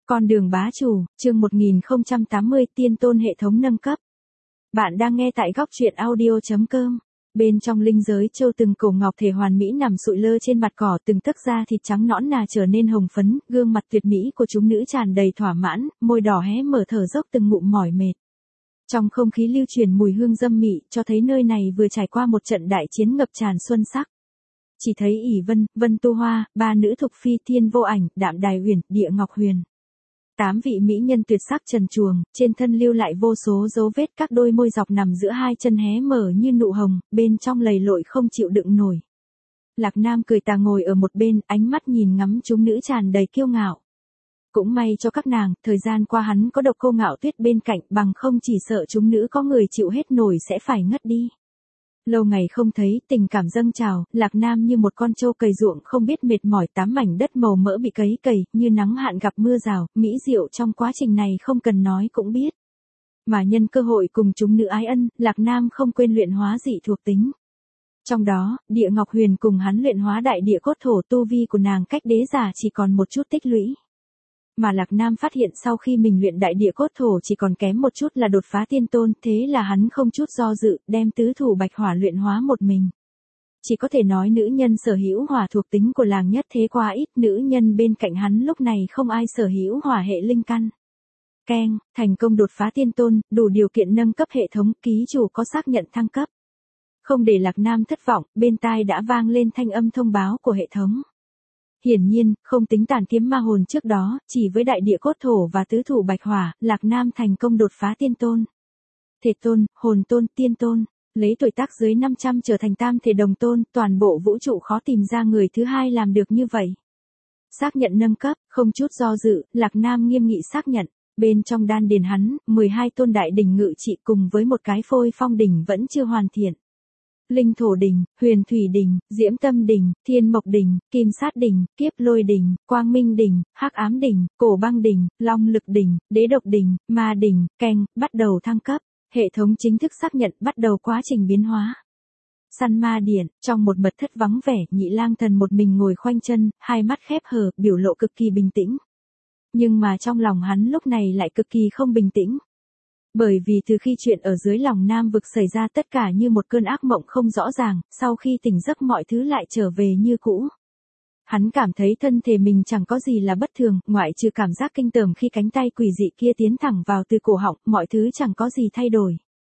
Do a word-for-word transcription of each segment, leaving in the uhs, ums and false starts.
Con đường bá chủ, chương một nghìn không trăm tám mươi tiên tôn hệ thống nâng cấp. Bạn đang nghe tại góc truyện audio chấm com. Bên trong linh giới châu từng cổ ngọc thể hoàn mỹ nằm sụi lơ trên mặt cỏ, từng tấc da thịt trắng nõn nà trở nên hồng phấn, gương mặt tuyệt mỹ của chúng nữ tràn đầy thỏa mãn, môi đỏ hé mở thở dốc từng ngụm mỏi mệt. Trong không khí lưu truyền mùi hương dâm mị, cho thấy nơi này vừa trải qua một trận đại chiến ngập tràn xuân sắc. Chỉ thấy ỷ Vân, Vân Tu Hoa, ba nữ thục phi Thiên Vô Ảnh, Đạm Đài Huyền, Địa Ngọc Huyền. Tám vị mỹ nhân tuyệt sắc trần truồng, trên thân lưu lại vô số dấu vết, các đôi môi dọc nằm giữa hai chân hé mở như nụ hồng, bên trong lầy lội không chịu đựng nổi. Lạc Nam cười tà ngồi ở một bên, ánh mắt nhìn ngắm chúng nữ tràn đầy kiêu ngạo. Cũng may cho các nàng, thời gian qua hắn có Độc Cô Ngạo Tuyết bên cạnh, bằng không chỉ sợ chúng nữ có người chịu hết nổi sẽ phải ngất đi. Lâu ngày không thấy, tình cảm dâng trào, Lạc Nam như một con trâu cày ruộng không biết mệt mỏi, tám mảnh đất màu mỡ bị cấy cày, như nắng hạn gặp mưa rào, mỹ diệu trong quá trình này không cần nói cũng biết. Mà nhân cơ hội cùng chúng nữ ái ân, Lạc Nam không quên luyện hóa dị thuộc tính. Trong đó, Địa Ngọc Huyền cùng hắn luyện hóa đại địa cốt thổ, tu vi của nàng cách đế giả chỉ còn một chút tích lũy. Mà Lạc Nam phát hiện sau khi mình luyện đại địa cốt thổ chỉ còn kém một chút là đột phá tiên tôn, thế là hắn không chút do dự, đem tứ thủ bạch hỏa luyện hóa một mình. Chỉ có thể nói nữ nhân sở hữu hỏa thuộc tính của làng nhất thế quá ít, nữ nhân bên cạnh hắn lúc này không ai sở hữu hỏa hệ linh căn. Keng, thành công đột phá tiên tôn, đủ điều kiện nâng cấp hệ thống, ký chủ có xác nhận thăng cấp. Không để Lạc Nam thất vọng, bên tai đã vang lên thanh âm thông báo của hệ thống. Hiển nhiên, không tính tàn kiếm ma hồn trước đó, chỉ với đại địa cốt thổ và tứ thủ bạch hỏa, Lạc Nam thành công đột phá tiên tôn. Thể tôn, hồn tôn, tiên tôn, lấy tuổi tác dưới năm trăm trở thành tam thể đồng tôn, toàn bộ vũ trụ khó tìm ra người thứ hai làm được như vậy. Xác nhận nâng cấp, không chút do dự, Lạc Nam nghiêm nghị xác nhận, bên trong đan điền hắn, mười hai tôn đại đỉnh ngự trị cùng với một cái phôi phong đỉnh vẫn chưa hoàn thiện. Linh thổ đỉnh, huyền thủy đỉnh, diễm tâm đỉnh, thiên mộc đỉnh, kim sát đỉnh, kiếp lôi đỉnh, quang minh đỉnh, hắc ám đỉnh, cổ băng đỉnh, long lực đỉnh, đế độc đỉnh, ma đỉnh, keng, bắt đầu thăng cấp. Hệ thống chính thức xác nhận bắt đầu quá trình biến hóa. Săn ma điện, trong một mật thất vắng vẻ, Nhị Lang Thần một mình ngồi khoanh chân, hai mắt khép hờ, biểu lộ cực kỳ bình tĩnh. Nhưng mà trong lòng hắn lúc này lại cực kỳ không bình tĩnh. Bởi vì từ khi chuyện ở dưới lòng Nam vực xảy ra tất cả như một cơn ác mộng không rõ ràng, sau khi tỉnh giấc mọi thứ lại trở về như cũ. Hắn cảm thấy thân thể mình chẳng có gì là bất thường, ngoại trừ cảm giác kinh tởm khi cánh tay quỷ dị kia tiến thẳng vào từ cổ họng, mọi thứ chẳng có gì thay đổi.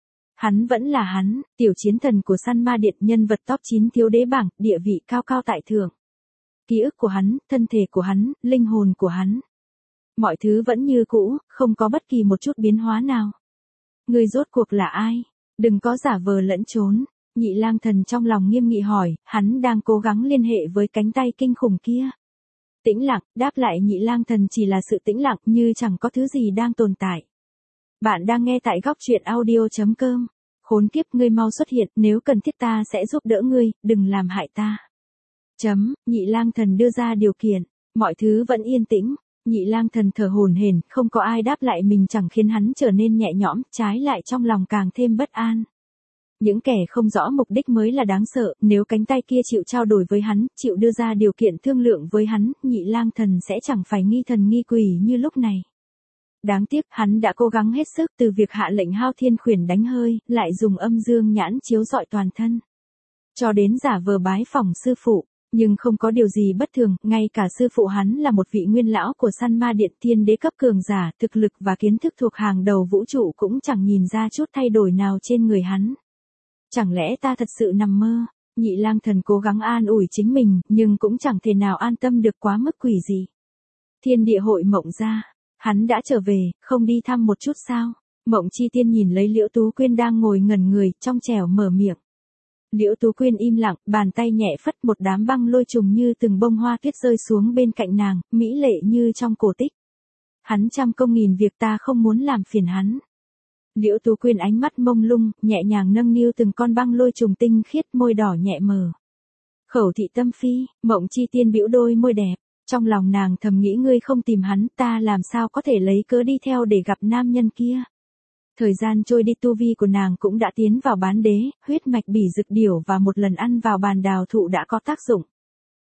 Hắn vẫn là hắn, tiểu chiến thần của săn ma điện, nhân vật top chín thiếu đế bảng, địa vị cao cao tại thượng. Ký ức của hắn, thân thể của hắn, linh hồn của hắn. Mọi thứ vẫn như cũ, không có bất kỳ một chút biến hóa nào. Ngươi rốt cuộc là ai? Đừng có giả vờ lẫn trốn. Nhị Lang Thần trong lòng nghiêm nghị hỏi, hắn đang cố gắng liên hệ với cánh tay kinh khủng kia. Tĩnh lặng, đáp lại Nhị Lang Thần chỉ là sự tĩnh lặng, như chẳng có thứ gì đang tồn tại. Bạn đang nghe tại góc truyện audio chấm com. Khốn kiếp, ngươi mau xuất hiện, nếu cần thiết ta sẽ giúp đỡ ngươi, đừng làm hại ta. Chấm, Nhị Lang Thần đưa ra điều kiện, mọi thứ vẫn yên tĩnh. Nhị Lang Thần thở hổn hển, không có ai đáp lại mình chẳng khiến hắn trở nên nhẹ nhõm, trái lại trong lòng càng thêm bất an. Những kẻ không rõ mục đích mới là đáng sợ, nếu cánh tay kia chịu trao đổi với hắn, chịu đưa ra điều kiện thương lượng với hắn, Nhị Lang Thần sẽ chẳng phải nghi thần nghi quỷ như lúc này. Đáng tiếc, hắn đã cố gắng hết sức, từ việc hạ lệnh Hao Thiên Khuyển đánh hơi, lại dùng âm dương nhãn chiếu rọi toàn thân. Cho đến giả vờ bái phỏng sư phụ. Nhưng không có điều gì bất thường, ngay cả sư phụ hắn là một vị nguyên lão của săn ma điện, thiên đế cấp cường giả, thực lực và kiến thức thuộc hàng đầu vũ trụ cũng chẳng nhìn ra chút thay đổi nào trên người hắn. Chẳng lẽ ta thật sự nằm mơ? Nhị Lang Thần cố gắng an ủi chính mình, nhưng cũng chẳng thể nào an tâm được, quá mức quỷ dị. Thiên địa hội Mộng ra, hắn đã trở về, không đi thăm một chút sao? Mộng Chi Tiên nhìn lấy Liễu Tú Quyên đang ngồi ngẩn người, trong trẻo mở miệng. Liễu Tú Quyên im lặng, bàn tay nhẹ phất, một đám băng lôi trùng như từng bông hoa tuyết rơi xuống bên cạnh nàng, mỹ lệ như trong cổ tích. Hắn trăm công nghìn việc, ta không muốn làm phiền hắn. Liễu Tú Quyên ánh mắt mông lung, nhẹ nhàng nâng niu từng con băng lôi trùng tinh khiết, môi đỏ nhẹ mờ. Khẩu thị tâm phi, Mộng Chi Tiên bĩu đôi môi đẹp, trong lòng nàng thầm nghĩ, ngươi không tìm hắn, ta làm sao có thể lấy cớ đi theo để gặp nam nhân kia. Thời gian trôi đi, tu vi của nàng cũng đã tiến vào bán đế, huyết mạch bỉ rực điểu và một lần ăn vào bàn đào thụ đã có tác dụng.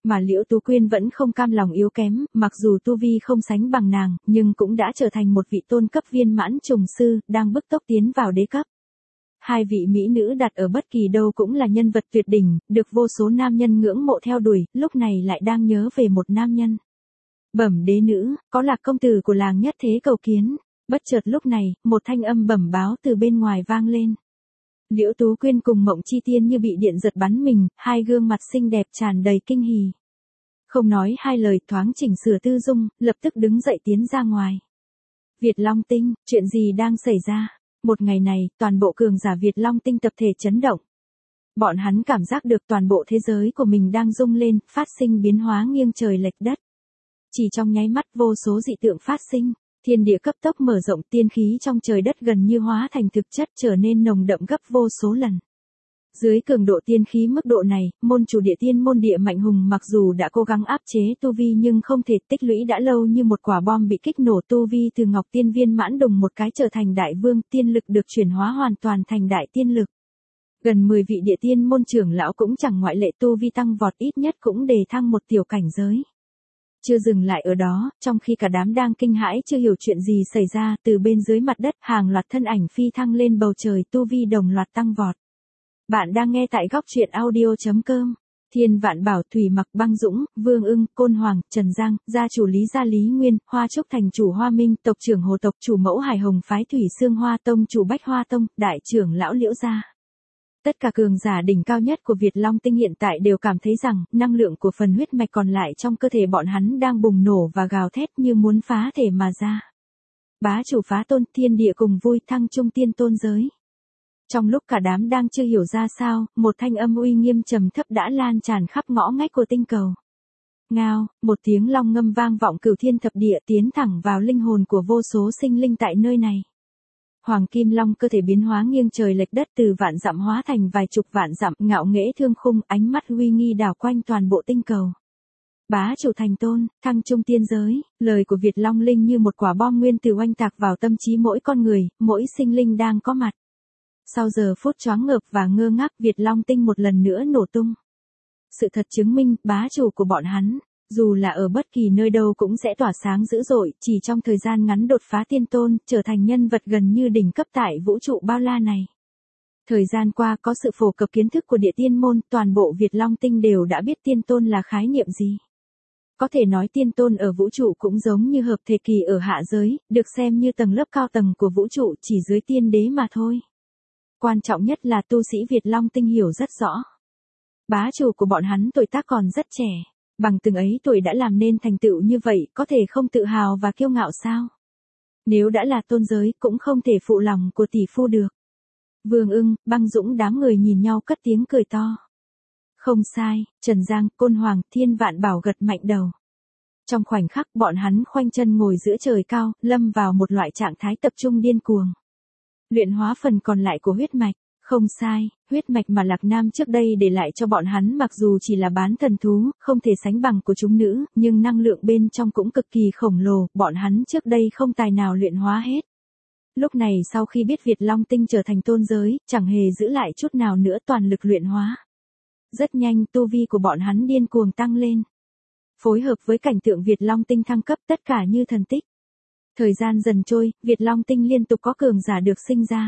Mà Liễu Tú Quyên vẫn không cam lòng yếu kém, mặc dù tu vi không sánh bằng nàng, nhưng cũng đã trở thành một vị tôn cấp viên mãn trùng sư, đang bức tốc tiến vào đế cấp. Hai vị mỹ nữ đặt ở bất kỳ đâu cũng là nhân vật tuyệt đỉnh, được vô số nam nhân ngưỡng mộ theo đuổi, lúc này lại đang nhớ về một nam nhân. Bẩm đế nữ, có Lạc công tử của làng nhất thế cầu kiến. Bất chợt lúc này, một thanh âm bẩm báo từ bên ngoài vang lên. Liễu Tú Quyên cùng Mộng Chi Tiên như bị điện giật bắn mình, hai gương mặt xinh đẹp tràn đầy kinh hỉ. Không nói hai lời, thoáng chỉnh sửa tư dung, lập tức đứng dậy tiến ra ngoài. Việt Long Tinh, chuyện gì đang xảy ra? Một ngày này, toàn bộ cường giả Việt Long Tinh tập thể chấn động. Bọn hắn cảm giác được toàn bộ thế giới của mình đang rung lên, phát sinh biến hóa nghiêng trời lệch đất. Chỉ trong nháy mắt vô số dị tượng phát sinh, thiên địa cấp tốc mở rộng, tiên khí trong trời đất gần như hóa thành thực chất, trở nên nồng đậm gấp vô số lần. Dưới cường độ tiên khí mức độ này, môn chủ địa tiên môn Địa Mạnh Hùng mặc dù đã cố gắng áp chế tu vi nhưng không thể, tích lũy đã lâu như một quả bom bị kích nổ, tu vi từ Ngọc Tiên viên mãn đùng một cái trở thành đại vương, tiên lực được chuyển hóa hoàn toàn thành đại tiên lực. Gần mười vị địa tiên môn trưởng lão cũng chẳng ngoại lệ, tu vi tăng vọt, ít nhất cũng đề thăng một tiểu cảnh giới. Chưa dừng lại ở đó, trong khi cả đám đang kinh hãi chưa hiểu chuyện gì xảy ra, từ bên dưới mặt đất hàng loạt thân ảnh phi thăng lên bầu trời, tu vi đồng loạt tăng vọt. Bạn đang nghe tại góc truyện audio chấm com. Thiên Vạn Bảo, Thủy Mặc, Băng Dũng, Vương Ưng, Côn Hoàng, Trần Giang, gia chủ Lý Gia Lý Nguyên, Hoa Trúc thành chủ Hoa Minh, tộc trưởng Hồ tộc, chủ mẫu Hải Hồng phái Thủy Xương Hoa tông, chủ Bách Hoa tông, đại trưởng lão Liễu gia. Tất cả cường giả đỉnh cao nhất của Việt Long Tinh hiện tại đều cảm thấy rằng, năng lượng của phần huyết mạch còn lại trong cơ thể bọn hắn đang bùng nổ và gào thét như muốn phá thể mà ra. Bá chủ phá tôn, thiên địa cùng vui, thăng trung tiên tôn giới. Trong lúc cả đám đang chưa hiểu ra sao, một thanh âm uy nghiêm trầm thấp đã lan tràn khắp ngõ ngách của tinh cầu. Ngao, một tiếng long ngâm vang vọng cửu thiên thập địa, tiến thẳng vào linh hồn của vô số sinh linh tại nơi này. Hoàng Kim Long cơ thể biến hóa nghiêng trời lệch đất, từ vạn dặm hóa thành vài chục vạn dặm, ngạo nghễ thương khung, ánh mắt uy nghi đảo quanh toàn bộ tinh cầu. Bá chủ thành tôn, thăng trung tiên giới, lời của Việt Long Linh như một quả bom nguyên tử oanh tạc vào tâm trí mỗi con người, mỗi sinh linh đang có mặt. Sau giờ phút choáng ngợp và ngơ ngác, Việt Long Tinh một lần nữa nổ tung. Sự thật chứng minh, bá chủ của bọn hắn, dù là ở bất kỳ nơi đâu cũng sẽ tỏa sáng dữ dội, chỉ trong thời gian ngắn đột phá tiên tôn, trở thành nhân vật gần như đỉnh cấp tại vũ trụ bao la này. Thời gian qua có sự phổ cập kiến thức của địa tiên môn, toàn bộ Việt Long Tinh đều đã biết tiên tôn là khái niệm gì. Có thể nói tiên tôn ở vũ trụ cũng giống như hợp thể kỳ ở hạ giới, được xem như tầng lớp cao tầng của vũ trụ chỉ dưới tiên đế mà thôi. Quan trọng nhất là tu sĩ Việt Long Tinh hiểu rất rõ. Bá chủ của bọn hắn tuổi tác còn rất trẻ, bằng từng ấy tuổi đã làm nên thành tựu như vậy, có thể không tự hào và kiêu ngạo sao? Nếu đã là tôn giới, cũng không thể phụ lòng của tỷ phu được. Vương Ưng, Băng Dũng đám người nhìn nhau cất tiếng cười to. Không sai, Trần Giang, Côn Hoàng, Thiên Vạn Bảo gật mạnh đầu. Trong khoảnh khắc bọn hắn khoanh chân ngồi giữa trời cao, lâm vào một loại trạng thái tập trung điên cuồng. Luyện hóa phần còn lại của huyết mạch. Không sai, huyết mạch mà Lạc Nam trước đây để lại cho bọn hắn mặc dù chỉ là bán thần thú, không thể sánh bằng của chúng nữ, nhưng năng lượng bên trong cũng cực kỳ khổng lồ, bọn hắn trước đây không tài nào luyện hóa hết. Lúc này sau khi biết Việt Long Tinh trở thành tôn giới, chẳng hề giữ lại chút nào nữa, toàn lực luyện hóa. Rất nhanh tu vi của bọn hắn điên cuồng tăng lên. Phối hợp với cảnh tượng Việt Long Tinh thăng cấp, tất cả như thần tích. Thời gian dần trôi, Việt Long Tinh liên tục có cường giả được sinh ra.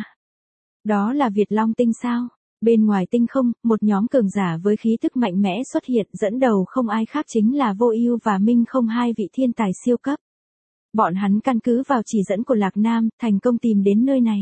Đó là Việt Long Tinh sao? Bên ngoài tinh không, một nhóm cường giả với khí thức mạnh mẽ xuất hiện, dẫn đầu không ai khác chính là Vô Ưu và Minh Không, hai vị thiên tài siêu cấp. Bọn hắn căn cứ vào chỉ dẫn của Lạc Nam, thành công tìm đến nơi này.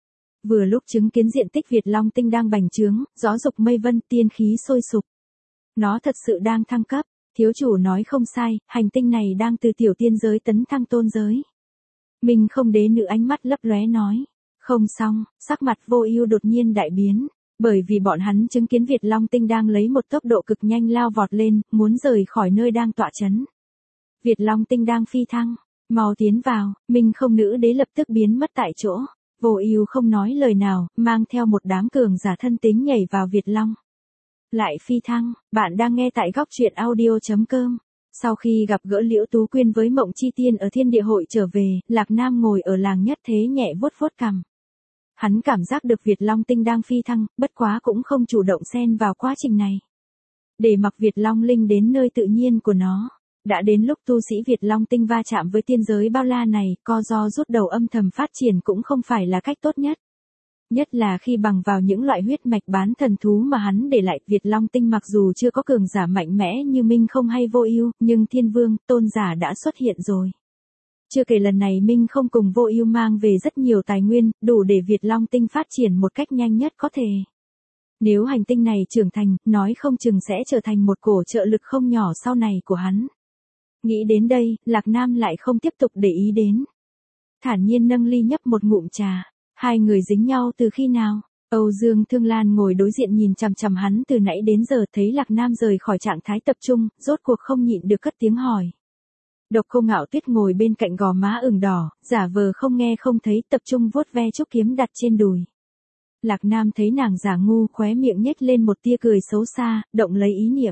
Vừa lúc chứng kiến diện tích Việt Long Tinh đang bành trướng, gió dục mây vân, tiên khí sôi sục. Nó thật sự đang thăng cấp, thiếu chủ nói không sai, hành tinh này đang từ tiểu tiên giới tấn thăng tôn giới. Minh Không đế nữ ánh mắt lấp lóe nói. Không xong, sắc mặt Vô Ưu đột nhiên đại biến, bởi vì bọn hắn chứng kiến Việt Long Tinh đang lấy một tốc độ cực nhanh lao vọt lên, muốn rời khỏi nơi đang tọa chấn. Việt Long Tinh đang phi thăng, mau tiến vào. Minh Không nữ đế lập tức biến mất tại chỗ. Vô Ưu không nói lời nào, mang theo một đám cường giả thân tín nhảy vào Việt Long. Lại phi thăng, bạn đang nghe tại góc truyện audio chấm com. Sau khi gặp gỡ Liễu Tú Quyên với Mộng Chi Tiên ở Thiên Địa hội trở về, Lạc Nam ngồi ở làng nhất thế nhẹ vuốt vuốt cằm. Hắn cảm giác được Việt Long Tinh đang phi thăng, bất quá cũng không chủ động xen vào quá trình này. Để mặc Việt Long Linh đến nơi tự nhiên của nó. Đã đến lúc tu sĩ Việt Long Tinh va chạm với tiên giới bao la này, co ro rút đầu âm thầm phát triển cũng không phải là cách tốt nhất. Nhất là khi bằng vào những loại huyết mạch bán thần thú mà hắn để lại, Việt Long Tinh mặc dù chưa có cường giả mạnh mẽ như Minh Không hay Vô Ưu, nhưng Thiên Vương, Tôn giả đã xuất hiện rồi. Chưa kể lần này Minh Không cùng Vô Ưu mang về rất nhiều tài nguyên, đủ để Việt Long Tinh phát triển một cách nhanh nhất có thể. Nếu hành tinh này trưởng thành, nói không chừng sẽ trở thành một cổ trợ lực không nhỏ sau này của hắn. Nghĩ đến đây, Lạc Nam lại không tiếp tục để ý đến. Thản nhiên nâng ly nhấp một ngụm trà. Hai người dính nhau từ khi nào? Âu Dương Thương Lan ngồi đối diện nhìn chằm chằm hắn từ nãy đến giờ, thấy Lạc Nam rời khỏi trạng thái tập trung, rốt cuộc không nhịn được cất tiếng hỏi. Độc Cô Ngạo Tuyết ngồi bên cạnh gò má ửng đỏ, giả vờ không nghe không thấy, tập trung vuốt ve trúc kiếm đặt trên đùi. Lạc Nam thấy nàng giả ngu, khóe miệng nhếch lên một tia cười xấu xa, động lấy ý niệm.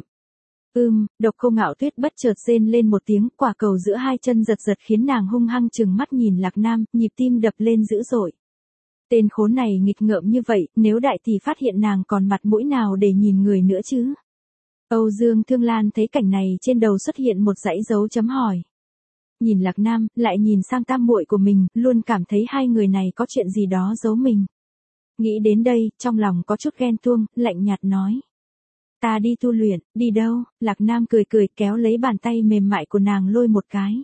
Ưm, Độc Cô Ngạo Tuyết bất chợt rên lên một tiếng, quả cầu giữa hai chân giật giật khiến nàng hung hăng trừng mắt nhìn Lạc Nam, nhịp tim đập lên dữ dội. Tên khốn này nghịch ngợm như vậy, nếu đại tỷ phát hiện nàng còn mặt mũi nào để nhìn người nữa chứ? Âu Dương Thương Lan thấy cảnh này, trên đầu xuất hiện một dãy dấu chấm hỏi. Nhìn Lạc Nam, lại nhìn sang tam muội của mình, luôn cảm thấy hai người này có chuyện gì đó giấu mình. Nghĩ đến đây, trong lòng có chút ghen tuông, lạnh nhạt nói. Ta đi tu luyện. Đi đâu? Lạc Nam cười cười kéo lấy bàn tay mềm mại của nàng lôi một cái.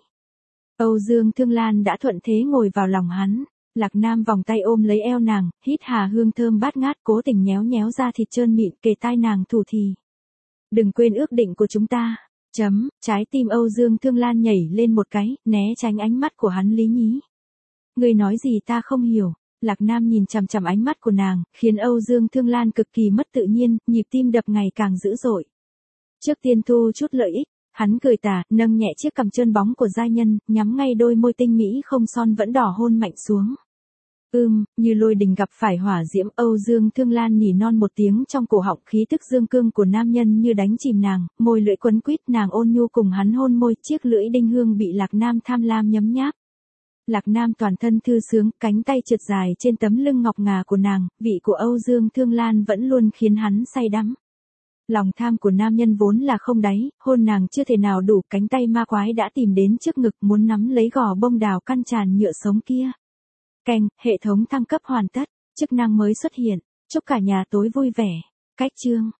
Âu Dương Thương Lan đã thuận thế ngồi vào lòng hắn. Lạc Nam vòng tay ôm lấy eo nàng, hít hà hương thơm bát ngát, cố tình nhéo nhéo da thịt trơn mịn kề tai nàng thủ thì. Đừng quên ước định của chúng ta. Chấm, trái tim Âu Dương Thương Lan nhảy lên một cái, né tránh ánh mắt của hắn lý nhí. Ngươi nói gì ta không hiểu. Lạc Nam nhìn chằm chằm ánh mắt của nàng, khiến Âu Dương Thương Lan cực kỳ mất tự nhiên, nhịp tim đập ngày càng dữ dội. Trước tiên thu chút lợi ích, hắn cười tà, nâng nhẹ chiếc cằm trơn bóng của giai nhân, nhắm ngay đôi môi tinh mỹ không son vẫn đỏ hôn mạnh xuống. Ưm, như lôi đình gặp phải hỏa diễm, Âu Dương Thương Lan nỉ non một tiếng trong cổ họng, khí tức dương cương của nam nhân như đánh chìm nàng, môi lưỡi quấn quýt, nàng ôn nhu cùng hắn hôn môi, chiếc lưỡi đinh hương bị Lạc Nam tham lam nhấm nháp. Lạc Nam toàn thân thư sướng, cánh tay trượt dài trên tấm lưng ngọc ngà của nàng, vị của Âu Dương Thương Lan vẫn luôn khiến hắn say đắm. Lòng tham của nam nhân vốn là không đáy, hôn nàng chưa thể nào đủ, cánh tay ma quái đã tìm đến trước ngực muốn nắm lấy gò bông đào căn tràn nhựa sống kia. Keng, hệ thống thăng cấp hoàn tất, chức năng mới xuất hiện, chúc cả nhà tối vui vẻ. Cách chương